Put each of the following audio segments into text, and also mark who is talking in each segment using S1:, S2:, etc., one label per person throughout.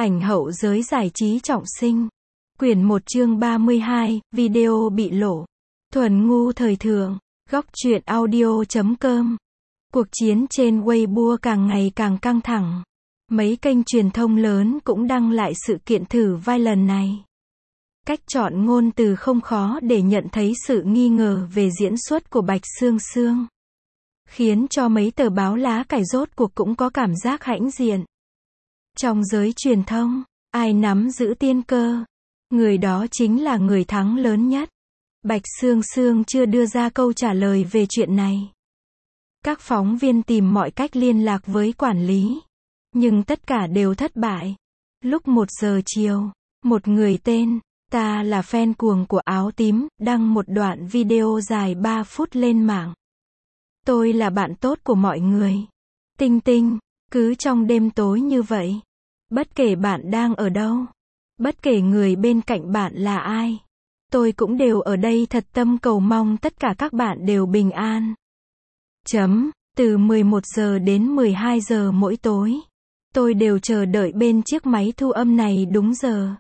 S1: Ảnh hậu giới giải trí trọng sinh. Quyển 1 chương 32, video bị lộ. Thuần ngu thời thượng, góc truyện audio.com. Cuộc chiến trên Weibo càng ngày càng căng thẳng. Mấy kênh truyền thông lớn cũng đăng lại sự kiện thử vai lần này. Cách chọn ngôn từ không khó để nhận thấy sự nghi ngờ về diễn xuất của Bạch Sương Sương. Khiến cho mấy tờ báo lá cải rốt cuộc cũng có cảm giác hãnh diện. Trong giới truyền thông, ai nắm giữ tiên cơ? Người đó chính là người thắng lớn nhất. Bạch Sương Sương chưa đưa ra câu trả lời về chuyện này. Các phóng viên tìm mọi cách liên lạc với quản lý. Nhưng tất cả đều thất bại. Lúc 1 giờ chiều, một người tên, ta là fan cuồng của áo tím, đăng một đoạn video dài 3 phút lên mạng. Tôi là bạn tốt của mọi người. Tinh tinh, cứ trong đêm tối như vậy. Bất kể bạn đang ở đâu. Bất kể người bên cạnh bạn là ai. Tôi cũng đều ở đây thật tâm cầu mong tất cả các bạn đều bình an. Từ 11 giờ đến 12 giờ mỗi tối. Tôi đều chờ đợi bên chiếc máy thu âm này đúng giờ.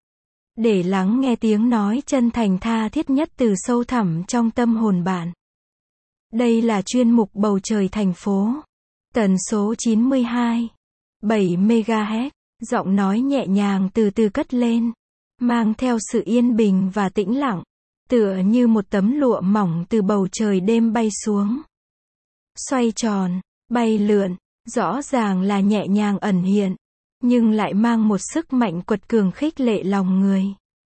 S1: Để lắng nghe tiếng nói chân thành tha thiết nhất từ sâu thẳm trong tâm hồn bạn. Đây là chuyên mục Bầu Trời Thành Phố. Tần số 92. 7 MHz. Giọng nói nhẹ nhàng từ từ cất lên. Mang theo sự yên bình và tĩnh lặng. Tựa như một tấm lụa mỏng từ bầu trời đêm bay xuống. Xoay tròn, bay lượn. Rõ ràng là nhẹ nhàng ẩn hiện. Nhưng lại mang một sức mạnh quật cường khích lệ lòng người.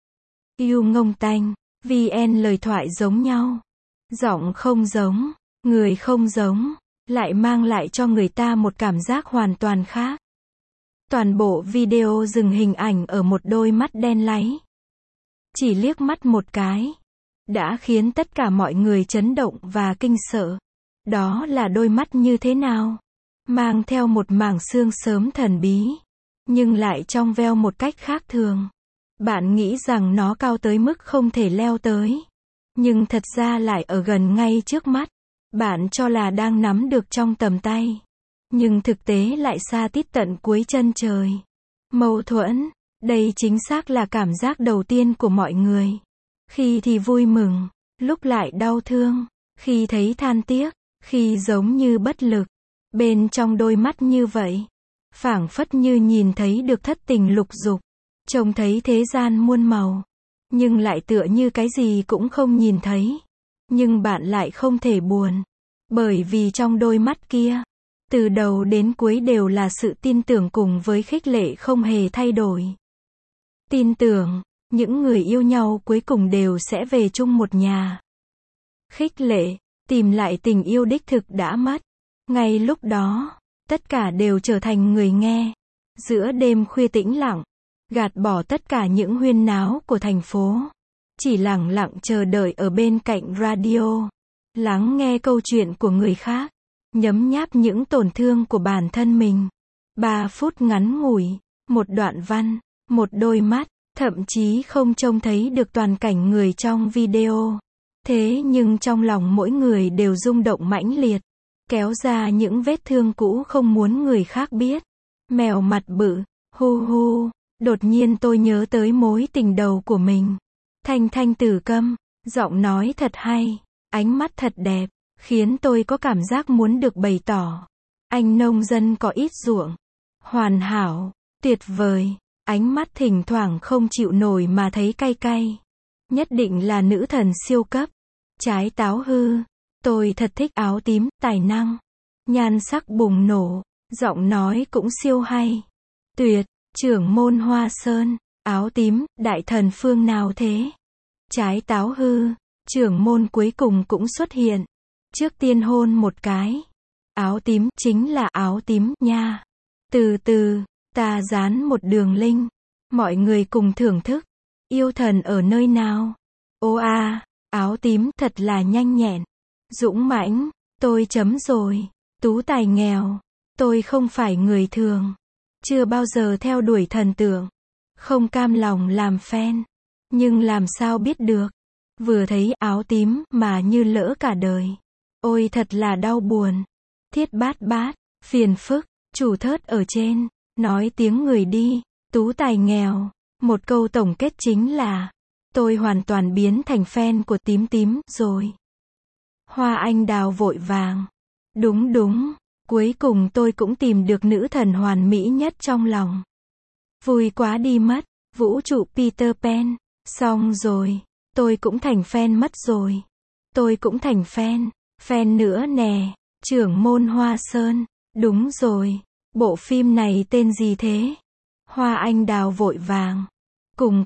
S1: Yêu ngông tanh. VN lời thoại giống nhau. Giọng không giống. Người không giống. Lại mang lại cho người ta một cảm giác hoàn toàn khác. Toàn bộ video dừng hình ảnh ở một đôi mắt đen láy. Chỉ liếc mắt một cái. Đã khiến tất cả mọi người chấn động và kinh sợ. Đó là đôi mắt như thế nào? Mang theo một mảng xương sớm thần bí. Nhưng lại trong veo một cách khác thường. Bạn nghĩ rằng nó cao tới mức không thể leo tới. Nhưng thật ra lại ở gần ngay trước mắt. Bạn cho là đang nắm được trong tầm tay. Nhưng thực tế lại xa tít tận cuối chân trời. Mâu thuẫn. Đây chính xác là cảm giác đầu tiên của mọi người. Khi thì vui mừng. Lúc lại đau thương. Khi thấy than tiếc. Khi giống như bất lực. Bên trong đôi mắt như vậy. Phảng phất như nhìn thấy được thất tình lục dục. Trông thấy thế gian muôn màu. Nhưng lại tựa như cái gì cũng không nhìn thấy. Nhưng bạn lại không thể buồn. Bởi vì trong đôi mắt kia. Từ đầu đến cuối đều là sự tin tưởng cùng với khích lệ không hề thay đổi. Tin tưởng, những người yêu nhau cuối cùng đều sẽ về chung một nhà. Khích lệ, tìm lại tình yêu đích thực đã mất. Ngay lúc đó, tất cả đều trở thành người nghe. Giữa đêm khuya tĩnh lặng, gạt bỏ tất cả những huyên náo của thành phố. Chỉ lặng lặng chờ đợi ở bên cạnh radio. Lắng nghe câu chuyện của người khác. Nhấm nháp những tổn thương của bản thân mình. 3 phút ngắn ngủi, một đoạn văn, một đôi mắt, thậm chí không trông thấy được toàn cảnh người trong video. Thế nhưng trong lòng mỗi người đều rung động mãnh liệt. Kéo ra những vết thương cũ không muốn người khác biết. Mèo mặt bự, hu hu. Đột nhiên tôi nhớ tới mối tình đầu của mình. Thanh Thanh Tử Câm, giọng nói thật hay, ánh mắt thật đẹp. Khiến tôi có cảm giác muốn được bày tỏ. Anh nông dân có ít ruộng. Hoàn hảo, tuyệt vời. Ánh mắt thỉnh thoảng không chịu nổi mà thấy cay cay. Nhất định là nữ thần siêu cấp. Trái táo hư. Tôi thật thích áo tím, tài năng. Nhan sắc bùng nổ. Giọng nói cũng siêu hay. Tuyệt, trưởng môn Hoa Sơn. Áo tím, đại thần phương nào thế? Trái táo hư. Trưởng môn cuối cùng cũng xuất hiện. Trước tiên hôn một cái. Áo tím chính là áo tím nha. Từ từ, ta dán một đường link. Mọi người cùng thưởng thức. Yêu thần ở nơi nào? Ô a, áo tím thật là nhanh nhẹn. Dũng mãnh, tôi chấm rồi. Tú tài nghèo. Tôi không phải người thường. Chưa bao giờ theo đuổi thần tượng. Không cam lòng làm fan. Nhưng làm sao biết được. Vừa thấy áo tím mà như lỡ cả đời. Ôi thật là đau buồn. Thiết bát bát, phiền phức, chủ thớt ở trên, nói tiếng người đi. Tú tài nghèo. Một câu tổng kết chính là, tôi hoàn toàn biến thành fan của tím tím rồi. Hoa anh đào vội vàng. Đúng đúng, cuối cùng tôi cũng tìm được nữ thần hoàn mỹ nhất trong lòng. Vui quá đi mất, vũ trụ Peter Pan. Xong rồi, tôi cũng thành fan mất rồi. Tôi cũng thành fan. Fan nữa nè, trưởng môn Hoa Sơn. Đúng rồi, bộ phim này tên gì thế? Hoa anh đào vội vàng. Cùng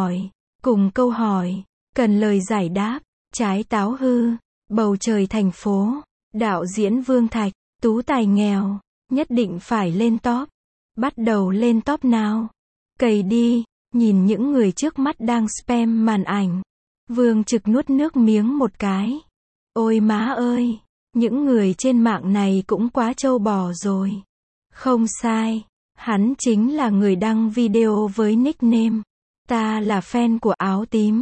S1: câu hỏi, cần lời giải đáp. Trái táo hư, bầu trời thành phố. Đạo diễn Vương Thạch, tú tài nghèo, nhất định phải lên top. Bắt đầu lên top nào. Cày đi, nhìn những người trước mắt đang spam màn ảnh. Vương Trực nuốt nước miếng một cái. Ôi má ơi, những người trên mạng này cũng quá trâu bò rồi. Không sai, hắn chính là người đăng video với nickname. Ta là fan của áo tím.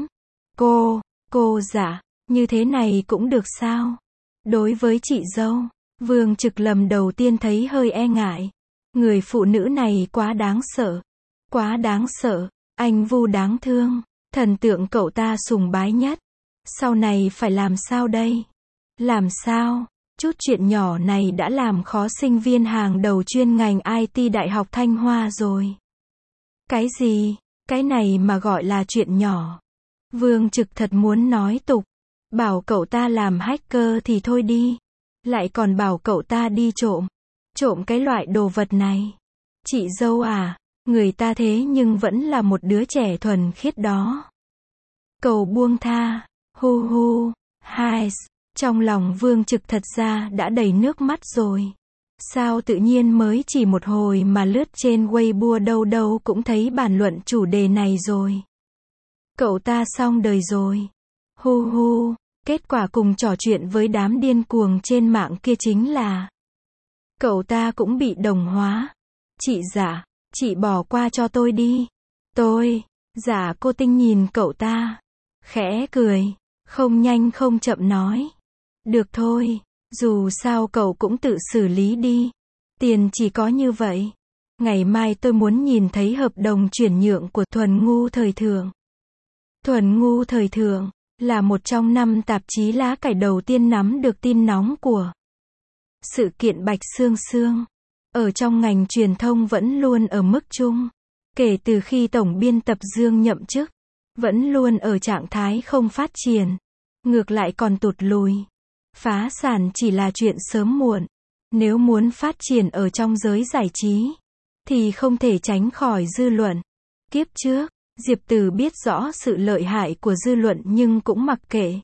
S1: Cô dạ, như thế này cũng được sao? Đối với chị dâu, Vương Trực lần đầu tiên thấy hơi e ngại. Người phụ nữ này quá đáng sợ. Quá đáng sợ, anh Vu đáng thương. Thần tượng cậu ta sùng bái nhất. Sau này phải làm sao đây? Làm sao? Chút chuyện nhỏ này đã làm khó sinh viên hàng đầu chuyên ngành IT Đại học Thanh Hoa rồi. Cái gì? Cái này mà gọi là chuyện nhỏ. Vương Trực thật muốn nói tục. Bảo cậu ta làm hacker thì thôi đi. Lại còn bảo cậu ta đi trộm. Trộm cái loại đồ vật này. Chị dâu à, người ta thế nhưng vẫn là một đứa trẻ thuần khiết đó. Cầu buông tha. Hu hu. Hai. Trong lòng Vương Trực thật ra đã đầy nước mắt rồi. Sao tự nhiên mới chỉ một hồi mà lướt trên Weibo đâu đâu cũng thấy bàn luận chủ đề này rồi. Cậu ta xong đời rồi. Hu hu. Kết quả cùng trò chuyện với đám điên cuồng trên mạng kia chính là cậu ta cũng bị đồng hóa. Chị dạ, chị bỏ qua cho tôi đi. Dạ cô Tinh nhìn cậu ta. Khẽ cười. Không nhanh không chậm nói. Được thôi, dù sao cậu cũng tự xử lý đi. Tiền chỉ có như vậy. Ngày mai tôi muốn nhìn thấy hợp đồng chuyển nhượng của Thuần Ngu Thời Thượng. Thuần Ngu Thời Thượng là một trong 5 tạp chí lá cải đầu tiên nắm được tin nóng của sự kiện Bạch Sương Sương. Ở trong ngành truyền thông vẫn luôn ở mức trung. Kể từ khi tổng biên tập Dương nhậm chức, vẫn luôn ở trạng thái không phát triển. Ngược lại còn tụt lùi. Phá sản chỉ là chuyện sớm muộn. Nếu muốn phát triển ở trong giới giải trí, thì không thể tránh khỏi dư luận. Kiếp trước, Diệp Từ biết rõ sự lợi hại của dư luận nhưng cũng mặc kệ.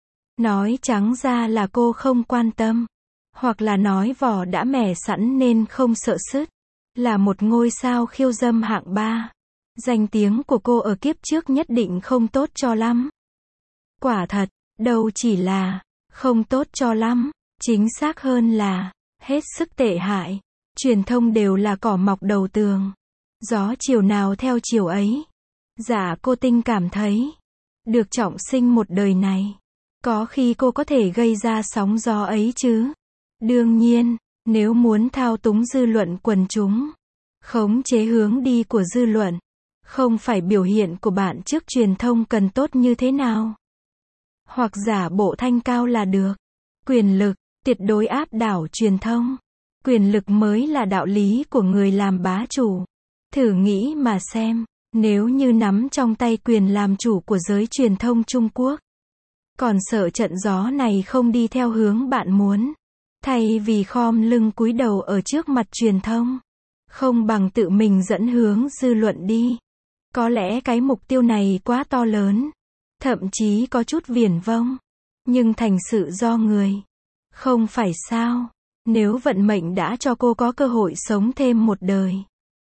S1: Nói trắng ra là cô không quan tâm. Hoặc là nói vỏ đã mẻ sẵn nên không sợ sứt. Là một ngôi sao khiêu dâm hạng 3. Danh tiếng của cô ở kiếp trước nhất định không tốt cho lắm. Quả thật, đâu chỉ là không tốt cho lắm, chính xác hơn là hết sức tệ hại. Truyền thông đều là cỏ mọc đầu tường. Gió chiều nào theo chiều ấy. Dạ cô Tinh cảm thấy được trọng sinh một đời này. Có khi cô có thể gây ra sóng gió ấy chứ. Đương nhiên, nếu muốn thao túng dư luận quần chúng, khống chế hướng đi của dư luận, không phải biểu hiện của bạn trước truyền thông cần tốt như thế nào. Hoặc giả bộ thanh cao là được. Quyền lực, tuyệt đối áp đảo truyền thông. Quyền lực mới là đạo lý của người làm bá chủ. Thử nghĩ mà xem, nếu như nắm trong tay quyền làm chủ của giới truyền thông Trung Quốc, còn sợ trận gió này không đi theo hướng bạn muốn. Thay vì khom lưng cúi đầu ở trước mặt truyền thông, không bằng tự mình dẫn hướng dư luận đi. Có lẽ cái mục tiêu này quá to lớn, thậm chí có chút viển vông, nhưng thành sự do người. Không phải sao? Nếu vận mệnh đã cho cô có cơ hội sống thêm một đời,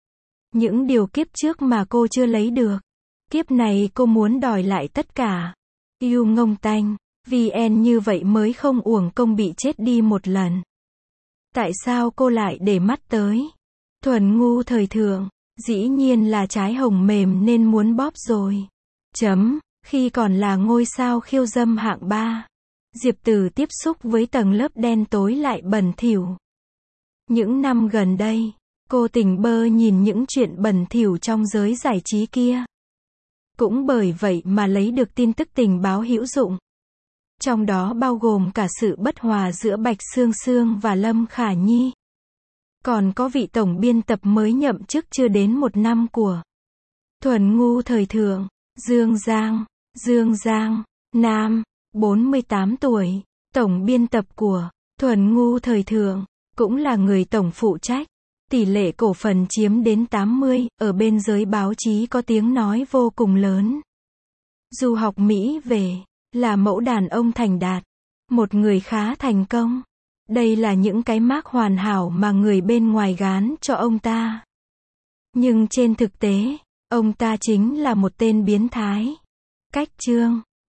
S1: những điều kiếp trước mà cô chưa lấy được, kiếp này cô muốn đòi lại tất cả. Yêu ngông tanh, VN như vậy mới không uổng công bị chết đi một lần. Tại sao cô lại để mắt tới Thuần Ngu Thời Thượng? Dĩ nhiên là trái hồng mềm nên muốn bóp rồi. Khi còn là ngôi sao khiêu dâm hạng 3, Diệp Từ tiếp xúc với tầng lớp đen tối lại bẩn thỉu. Những năm gần đây, Cô tỉnh bơ nhìn những chuyện bẩn thỉu trong giới giải trí kia. Cũng bởi vậy mà lấy được tin tức tình báo hữu dụng. Trong đó bao gồm cả sự bất hòa giữa Bạch Sương Sương và Lâm Khả Nhi. Còn có vị tổng biên tập mới nhậm chức chưa đến 1 năm của Thuần Ngu thời thượng, Dương Giang, nam, 48 tuổi, tổng biên tập của Thuần Ngu thời thượng, cũng là người tổng phụ trách. Tỷ lệ cổ phần chiếm đến 80, ở bên giới báo chí có tiếng nói vô cùng lớn. Du học Mỹ về, là mẫu đàn ông thành đạt, một người khá thành công. Đây là những cái mác hoàn hảo mà người bên ngoài gán cho ông ta. Nhưng trên thực tế, ông ta chính là một tên biến thái. Cách chương